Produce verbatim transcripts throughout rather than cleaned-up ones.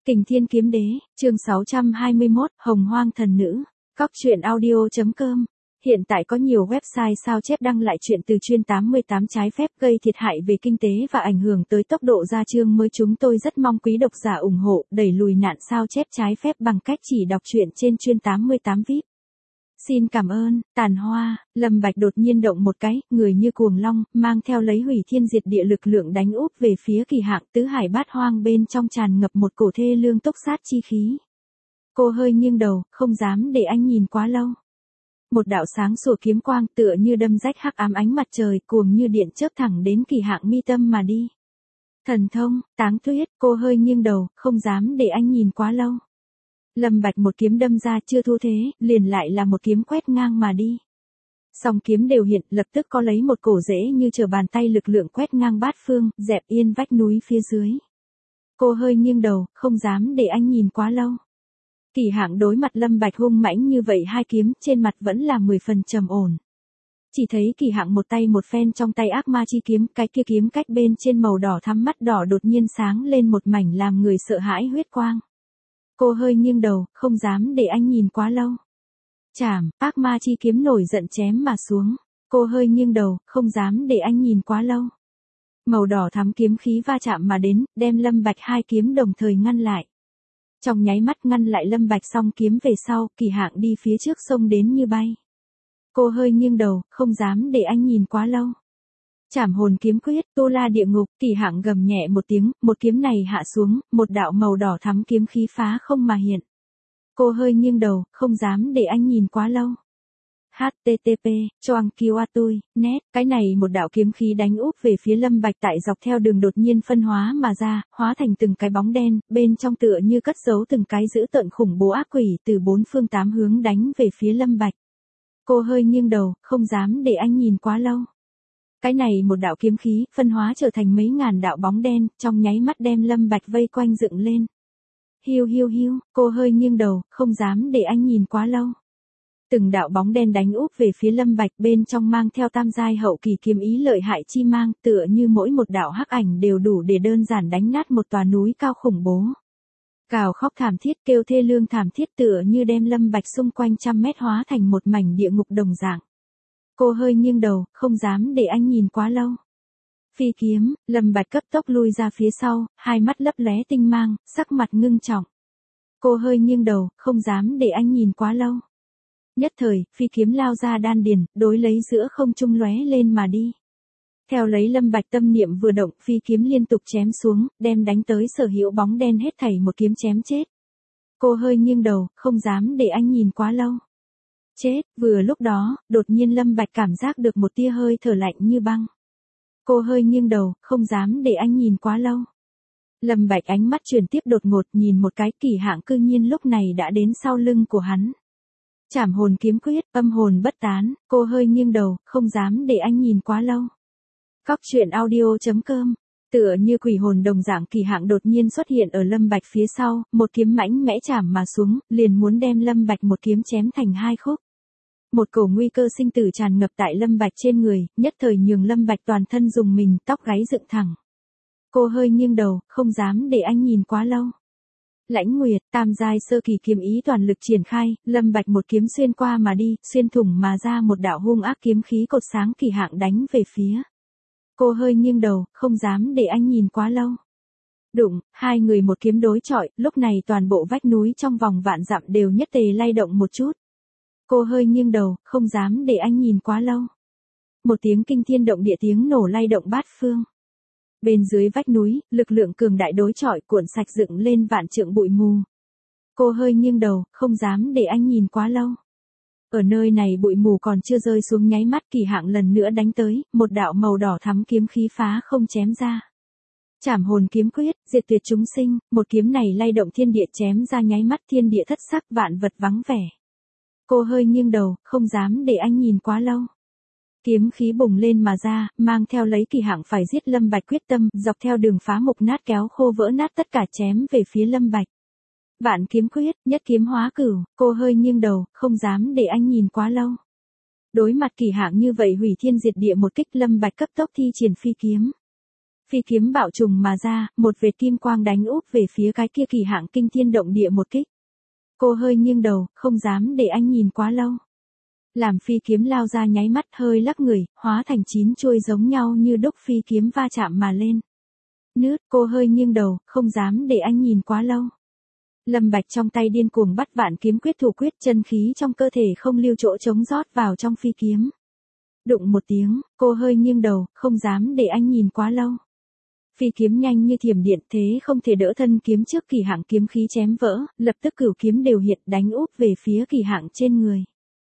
Kình Thiên Kiếm Đế, chương sáu trăm hai mươi mốt, Hồng Hoang Thần Nữ, Cóc truyện audio.com. Hiện tại có nhiều website sao chép đăng lại chuyện từ chuyên tám mươi tám trái phép gây thiệt hại về kinh tế và ảnh hưởng tới tốc độ ra chương mới. Chúng tôi rất mong quý độc giả ủng hộ, đẩy lùi nạn sao chép trái phép bằng cách chỉ đọc truyện trên chuyên tám mươi tám vê i pê. Xin cảm ơn. Tàn hoa, Lâm Bạch đột nhiên động một cái, người như cuồng long, mang theo lấy hủy thiên diệt địa lực lượng đánh úp về phía Kỳ Hạng. Tứ hải bát hoang bên trong tràn ngập một cổ thê lương túc sát chi khí. Cô hơi nghiêng đầu, không dám để anh nhìn quá lâu. Một đạo sáng sủa kiếm quang tựa như đâm rách hắc ám ánh mặt trời, cuồng như điện chớp thẳng đến Kỳ Hạng mi tâm mà đi. Thần thông, Táng Tuyết. Cô hơi nghiêng đầu, không dám để anh nhìn quá lâu. Lâm Bạch một kiếm đâm ra, chưa thu thế, liền lại là một kiếm quét ngang mà đi. Song kiếm đều hiện, lập tức có lấy một cổ rễ như trở bàn tay lực lượng quét ngang bát phương, dẹp yên vách núi phía dưới. Cô hơi nghiêng đầu, không dám để anh nhìn quá lâu. Kỳ Hạng đối mặt Lâm Bạch hung mãnh như vậy, hai kiếm trên mặt vẫn là mười phần trầm ổn. Chỉ thấy Kỳ Hạng một tay một phen trong tay ác ma chi kiếm, cái kia kiếm cách bên trên màu đỏ thắm mắt đỏ đột nhiên sáng lên một mảnh làm người sợ hãi huyết quang. Cô hơi nghiêng đầu, không dám để anh nhìn quá lâu. Chảm, ác ma chi kiếm nổi giận chém mà xuống. Cô hơi nghiêng đầu, không dám để anh nhìn quá lâu. Màu đỏ thắm kiếm khí va chạm mà đến, đem Lâm Bạch hai kiếm đồng thời ngăn lại. Trong nháy mắt ngăn lại Lâm Bạch xong kiếm về sau, Kỳ Hạng đi phía trước xông đến như bay. Cô hơi nghiêng đầu, không dám để anh nhìn quá lâu. Trảm hồn kiếm quyết, Tu La địa ngục. Kỳ Hạng gầm nhẹ một tiếng, một kiếm này hạ xuống, một đạo màu đỏ thắm kiếm khí phá không mà hiện. Cô hơi nghiêng đầu, không dám để anh nhìn quá lâu. hát tê tê pê, choang kiêu a tui, net. Cái này một đạo kiếm khí đánh úp về phía Lâm Bạch tại dọc theo đường đột nhiên phân hóa mà ra, hóa thành từng cái bóng đen, bên trong tựa như cất giấu từng cái dữ tợn khủng bố ác quỷ từ bốn phương tám hướng đánh về phía Lâm Bạch. Cô hơi nghiêng đầu, không dám để anh nhìn quá lâu. Cái này một đạo kiếm khí, phân hóa trở thành mấy ngàn đạo bóng đen, trong nháy mắt đem Lâm Bạch vây quanh dựng lên. Hiu hiu hiu, cô hơi nghiêng đầu, không dám để anh nhìn quá lâu. Từng đạo bóng đen đánh úp về phía Lâm Bạch, bên trong mang theo tam giai hậu kỳ kiếm ý lợi hại chi mang, tựa như mỗi một đạo hắc ảnh đều đủ để đơn giản đánh nát một tòa núi cao khủng bố. Gào khóc thảm thiết, kêu thê lương thảm thiết, tựa như đem Lâm Bạch xung quanh trăm mét hóa thành một mảnh địa ngục đồng dạng. Cô hơi nghiêng đầu, không dám để anh nhìn quá lâu. Phi kiếm, Lâm Bạch cấp tốc lui ra phía sau, hai mắt lấp lóe tinh mang, sắc mặt ngưng trọng. Cô hơi nghiêng đầu, không dám để anh nhìn quá lâu. Nhất thời, phi kiếm lao ra đan điền, đối lấy giữa không trung lóe lên mà đi. Theo lấy Lâm Bạch tâm niệm vừa động, phi kiếm liên tục chém xuống, đem đánh tới sở hữu bóng đen hết thảy một kiếm chém chết. Cô hơi nghiêng đầu, không dám để anh nhìn quá lâu. Chết, vừa lúc đó, đột nhiên Lâm Bạch cảm giác được một tia hơi thở lạnh như băng. Cô hơi nghiêng đầu, không dám để anh nhìn quá lâu. Lâm Bạch ánh mắt chuyển tiếp đột ngột, nhìn một cái, Kỳ Hạng cư nhiên lúc này đã đến sau lưng của hắn. Trảm hồn kiếm quyết, âm hồn bất tán. Cô hơi nghiêng đầu, không dám để anh nhìn quá lâu. Cóc truyện audio.com. Tựa như quỷ hồn đồng dạng, Kỳ Hạng đột nhiên xuất hiện ở Lâm Bạch phía sau, một kiếm mãnh mẽ chảm mà xuống, liền muốn đem Lâm Bạch một kiếm chém thành hai khúc. Một cổ nguy cơ sinh tử tràn ngập tại Lâm Bạch trên người, nhất thời nhường Lâm Bạch toàn thân rùng mình, tóc gáy dựng thẳng. Cô hơi nghiêng đầu, không dám để anh nhìn quá lâu. Lãnh Nguyệt, tam giai sơ kỳ kiếm ý toàn lực triển khai, Lâm Bạch một kiếm xuyên qua mà đi, xuyên thủng mà ra một đạo hung ác kiếm khí cột sáng, Kỳ Hạng đánh về phía. Cô hơi nghiêng đầu, không dám để anh nhìn quá lâu. Đụng, hai người một kiếm đối chọi, lúc này toàn bộ vách núi trong vòng vạn dặm đều nhất tề lay động một chút. Cô hơi nghiêng đầu, không dám để anh nhìn quá lâu. Một tiếng kinh thiên động địa tiếng nổ lay động bát phương. Bên dưới vách núi, lực lượng cường đại đối chọi cuộn sạch dựng lên vạn trượng bụi mù. Cô hơi nghiêng đầu, không dám để anh nhìn quá lâu. Ở nơi này bụi mù còn chưa rơi xuống nháy mắt, Kỳ Hạng lần nữa đánh tới, một đạo màu đỏ thắm kiếm khí phá không chém ra. Trảm hồn kiếm quyết, diệt tuyệt chúng sinh, một kiếm này lay động thiên địa chém ra nháy mắt, thiên địa thất sắc, vạn vật vắng vẻ. Cô hơi nghiêng đầu, không dám để anh nhìn quá lâu. Kiếm khí bùng lên mà ra, mang theo lấy Kỳ Hạng phải giết Lâm Bạch quyết tâm, dọc theo đường phá mục nát kéo khô vỡ nát tất cả chém về phía Lâm Bạch. Vạn kiếm quyết, nhất kiếm hóa cửu. Cô hơi nghiêng đầu, không dám để anh nhìn quá lâu. Đối mặt Kỳ Hạng như vậy hủy thiên diệt địa một kích, Lâm Bạch cấp tốc thi triển phi kiếm. Phi kiếm bạo trùng mà ra, một vệt kim quang đánh úp về phía cái kia kỳ hạng kinh thiên động địa một kích. Cô hơi nghiêng đầu, không dám để anh nhìn quá lâu. Làm phi kiếm lao ra nháy mắt hơi lắc người, hóa thành chín chuôi giống nhau như đúc phi kiếm va chạm mà lên. Nứt, cô hơi nghiêng đầu, không dám để anh nhìn quá lâu. Lâm Bạch trong tay điên cuồng bắt vạn kiếm quyết thủ quyết, chân khí trong cơ thể không lưu chỗ trống rót vào trong phi kiếm. Đụng một tiếng, cô hơi nghiêng đầu, không dám để anh nhìn quá lâu. Phi kiếm nhanh như thiểm điện, thế không thể đỡ thân kiếm trước kỳ hạng kiếm khí chém vỡ, lập tức cửu kiếm đều hiện đánh úp về phía kỳ hạng trên người.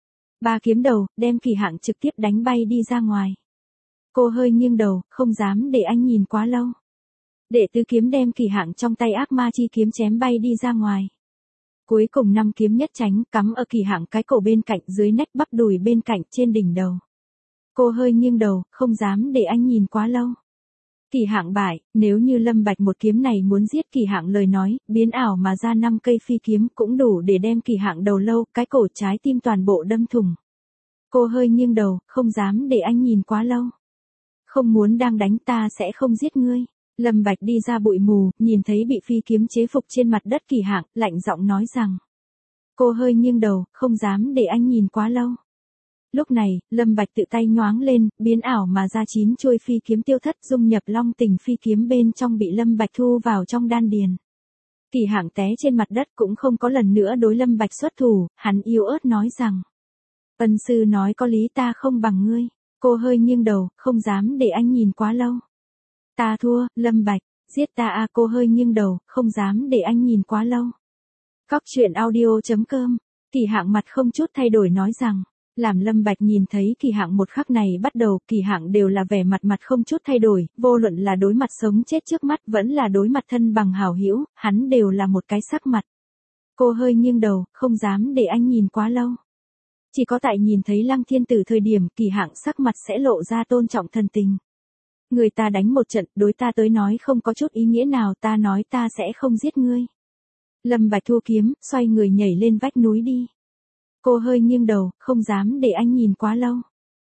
Ba kiếm đầu, đem kỳ hạng trực tiếp đánh bay đi ra ngoài. Cô hơi nghiêng đầu, không dám để anh nhìn quá lâu. Đệ tứ kiếm đem kỳ hạng trong tay ác ma chi kiếm chém bay đi ra ngoài. Cuối cùng năm kiếm nhất tránh cắm ở kỳ hạng cái cổ bên cạnh, dưới nách bắp đùi bên cạnh, trên đỉnh đầu. Cô hơi nghiêng đầu, không dám để anh nhìn quá lâu. Kỳ hạng bại, nếu như Lâm Bạch một kiếm này muốn giết kỳ hạng lời nói, biến ảo mà ra năm cây phi kiếm cũng đủ để đem kỳ hạng đầu lâu, cái cổ, trái tim toàn bộ đâm thủng. Cô hơi nghiêng đầu, không dám để anh nhìn quá lâu. Không muốn đang đánh, ta sẽ không giết ngươi. Lâm Bạch đi ra bụi mù, nhìn thấy bị phi kiếm chế phục trên mặt đất kỳ hạng, lạnh giọng nói rằng. Cô hơi nghiêng đầu, không dám để anh nhìn quá lâu. Lúc này, Lâm Bạch tự tay nhoáng lên, biến ảo mà ra chín chuôi phi kiếm tiêu thất, dung nhập long tình phi kiếm bên trong bị Lâm Bạch thu vào trong đan điền. Kỳ hạng té trên mặt đất cũng không có lần nữa đối Lâm Bạch xuất thủ, hắn yếu ớt nói rằng. Ân sư nói có lý, ta không bằng ngươi. Cô hơi nghiêng đầu, không dám để anh nhìn quá lâu. Ta thua, Lâm Bạch, giết ta à. Cô hơi nghiêng đầu, không dám để anh nhìn quá lâu. Cóc truyện audio chấm com, kỳ hạng mặt không chút thay đổi nói rằng. Làm Lâm Bạch nhìn thấy kỳ hạng một khắc này bắt đầu, kỳ hạng đều là vẻ mặt mặt không chút thay đổi, vô luận là đối mặt sống chết trước mắt vẫn là đối mặt thân bằng hảo hữu, hắn đều là một cái sắc mặt. Cô hơi nghiêng đầu, không dám để anh nhìn quá lâu. Chỉ có tại nhìn thấy Lăng Thiên Tử thời điểm, kỳ hạng sắc mặt sẽ lộ ra tôn trọng thần tình. Người ta đánh một trận, đối ta tới nói không có chút ý nghĩa nào, ta nói ta sẽ không giết ngươi. Lâm Bạch thu kiếm, xoay người nhảy lên vách núi đi. Cô hơi nghiêng đầu, không dám để anh nhìn quá lâu.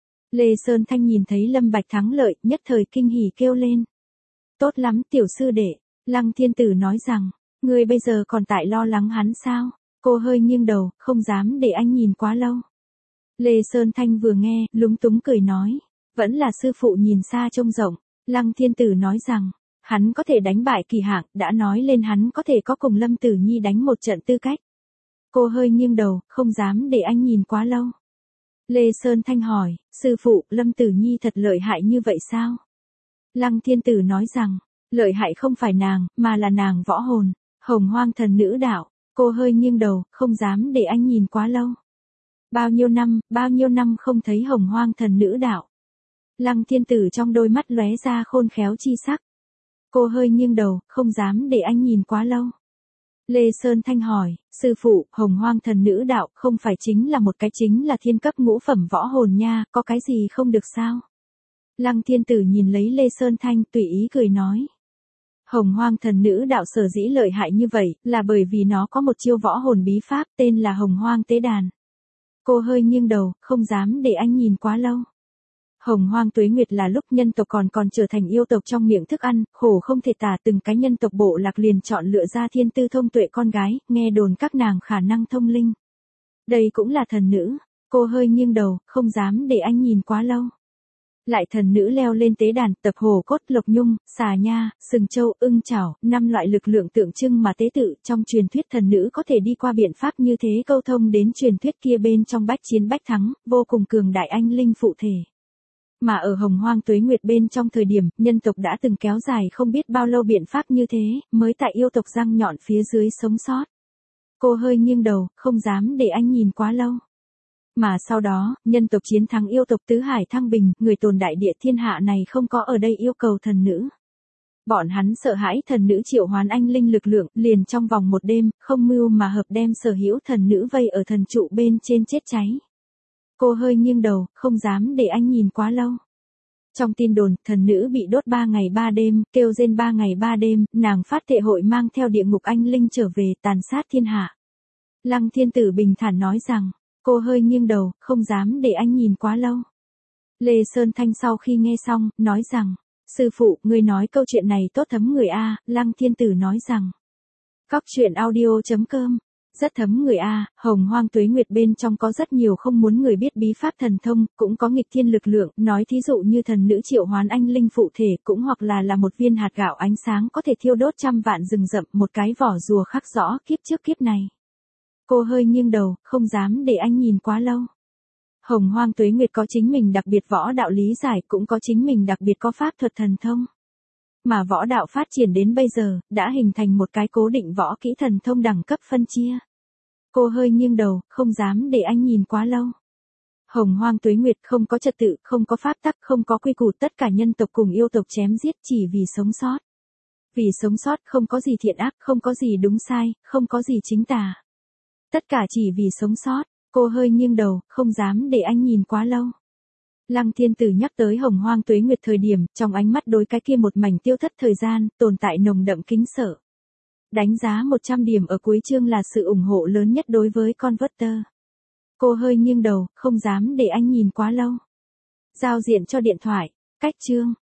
Lê Sơn Thanh nhìn thấy Lâm Bạch thắng lợi, nhất thời kinh hỉ kêu lên. Tốt lắm tiểu sư đệ, Lăng Thiên Tử nói rằng, ngươi bây giờ còn tại lo lắng hắn sao? Cô hơi nghiêng đầu, không dám để anh nhìn quá lâu. Lê Sơn Thanh vừa nghe, lúng túng cười nói, vẫn là sư phụ nhìn xa trông rộng. Lăng Thiên Tử nói rằng, hắn có thể đánh bại kỳ hạng, đã nói lên hắn có thể có cùng Lâm Tử Nhi đánh một trận tư cách. Cô hơi nghiêng đầu, không dám để anh nhìn quá lâu. Lê Sơn Thanh hỏi, sư phụ, Lâm Tử Nhi thật lợi hại như vậy sao? Lăng Thiên Tử nói rằng, lợi hại không phải nàng, mà là nàng võ hồn, hồng hoang thần nữ đạo. Cô hơi nghiêng đầu, không dám để anh nhìn quá lâu. Bao nhiêu năm, bao nhiêu năm không thấy hồng hoang thần nữ đạo. Lăng Thiên Tử trong đôi mắt lóe ra khôn khéo chi sắc. Cô hơi nghiêng đầu, không dám để anh nhìn quá lâu. Lê Sơn Thanh hỏi, sư phụ, hồng hoang thần nữ đạo không phải chính là một cái chính là thiên cấp ngũ phẩm võ hồn nha, có cái gì không được sao? Lăng Thiên Tử nhìn lấy Lê Sơn Thanh tùy ý cười nói. Hồng hoang thần nữ đạo sở dĩ lợi hại như vậy, là bởi vì nó có một chiêu võ hồn bí pháp tên là hồng hoang tế đàn. Cô hơi nghiêng đầu, không dám để anh nhìn quá lâu. Hồng hoang tuế nguyệt là lúc nhân tộc còn còn trở thành yêu tộc trong miệng thức ăn, khổ không thể tả, từng cái nhân tộc bộ lạc liền chọn lựa ra thiên tư thông tuệ con gái, nghe đồn các nàng khả năng thông linh. Đây cũng là thần nữ. Cô hơi nghiêng đầu, không dám để anh nhìn quá lâu. Lại thần nữ leo lên tế đàn, tập hồ cốt, lộc nhung, xà nha, sừng châu, ưng chảo, năm loại lực lượng tượng trưng mà tế tự, trong truyền thuyết thần nữ có thể đi qua biện pháp như thế câu thông đến truyền thuyết kia bên trong bách chiến bách thắng, vô cùng cường đại anh linh phụ thể. Mà ở hồng hoang tuế nguyệt bên trong thời điểm, nhân tộc đã từng kéo dài không biết bao lâu biện pháp như thế, mới tại yêu tộc răng nhọn phía dưới sống sót. Cô hơi nghiêng đầu, không dám để anh nhìn quá lâu. Mà sau đó, nhân tộc chiến thắng yêu tộc tứ hải thăng bình, người tồn đại địa thiên hạ này không có ở đây yêu cầu thần nữ. Bọn hắn sợ hãi thần nữ triệu hoán anh linh lực lượng, liền trong vòng một đêm, không mưu mà hợp đem sở hữu thần nữ vây ở thần trụ bên trên chết cháy. Cô hơi nghiêng đầu, không dám để anh nhìn quá lâu. Trong tin đồn, thần nữ bị đốt ba ngày ba đêm, kêu rên ba ngày ba đêm, nàng phát thệ hội mang theo địa ngục anh linh trở về tàn sát thiên hạ. Lăng Thiên Tử bình thản nói rằng, cô hơi nghiêng đầu, không dám để anh nhìn quá lâu. Lê Sơn Thanh sau khi nghe xong, nói rằng, Sư phụ, ngươi nói câu chuyện này tốt thấm người a, Lăng Thiên Tử nói rằng. Cóc truyện audio.com. Rất thấm người a, Hồng Hoang Tuế Nguyệt bên trong có rất nhiều không muốn người biết bí pháp thần thông, cũng có nghịch thiên lực lượng, nói thí dụ như thần nữ triệu hoán anh linh phụ thể, cũng hoặc là là một viên hạt gạo ánh sáng có thể thiêu đốt trăm vạn rừng rậm, một cái vỏ rùa khắc rõ kiếp trước kiếp này. Cô hơi nghiêng đầu, không dám để anh nhìn quá lâu. Hồng Hoang Tuế Nguyệt có chính mình đặc biệt võ đạo lý giải, cũng có chính mình đặc biệt có pháp thuật thần thông. Mà võ đạo phát triển đến bây giờ, đã hình thành một cái cố định võ kỹ thần thông đẳng cấp phân chia. Cô hơi nghiêng đầu, không dám để anh nhìn quá lâu. Hồng Hoang Tuế Nguyệt không có trật tự, không có pháp tắc, không có quy củ, tất cả nhân tộc cùng yêu tộc chém giết chỉ vì sống sót. Vì sống sót không có gì thiện ác, không có gì đúng sai, không có gì chính tà. Tất cả chỉ vì sống sót. Cô hơi nghiêng đầu, không dám để anh nhìn quá lâu. Lăng Thiên Tử nhắc tới Hồng Hoang Tuế Nguyệt thời điểm, trong ánh mắt đối cái kia một mảnh tiêu thất thời gian, tồn tại nồng đậm kính sợ. Đánh giá một trăm điểm ở cuối chương là sự ủng hộ lớn nhất đối với Converter. Cô hơi nghiêng đầu, không dám để anh nhìn quá lâu. Giao diện cho điện thoại, cách chương.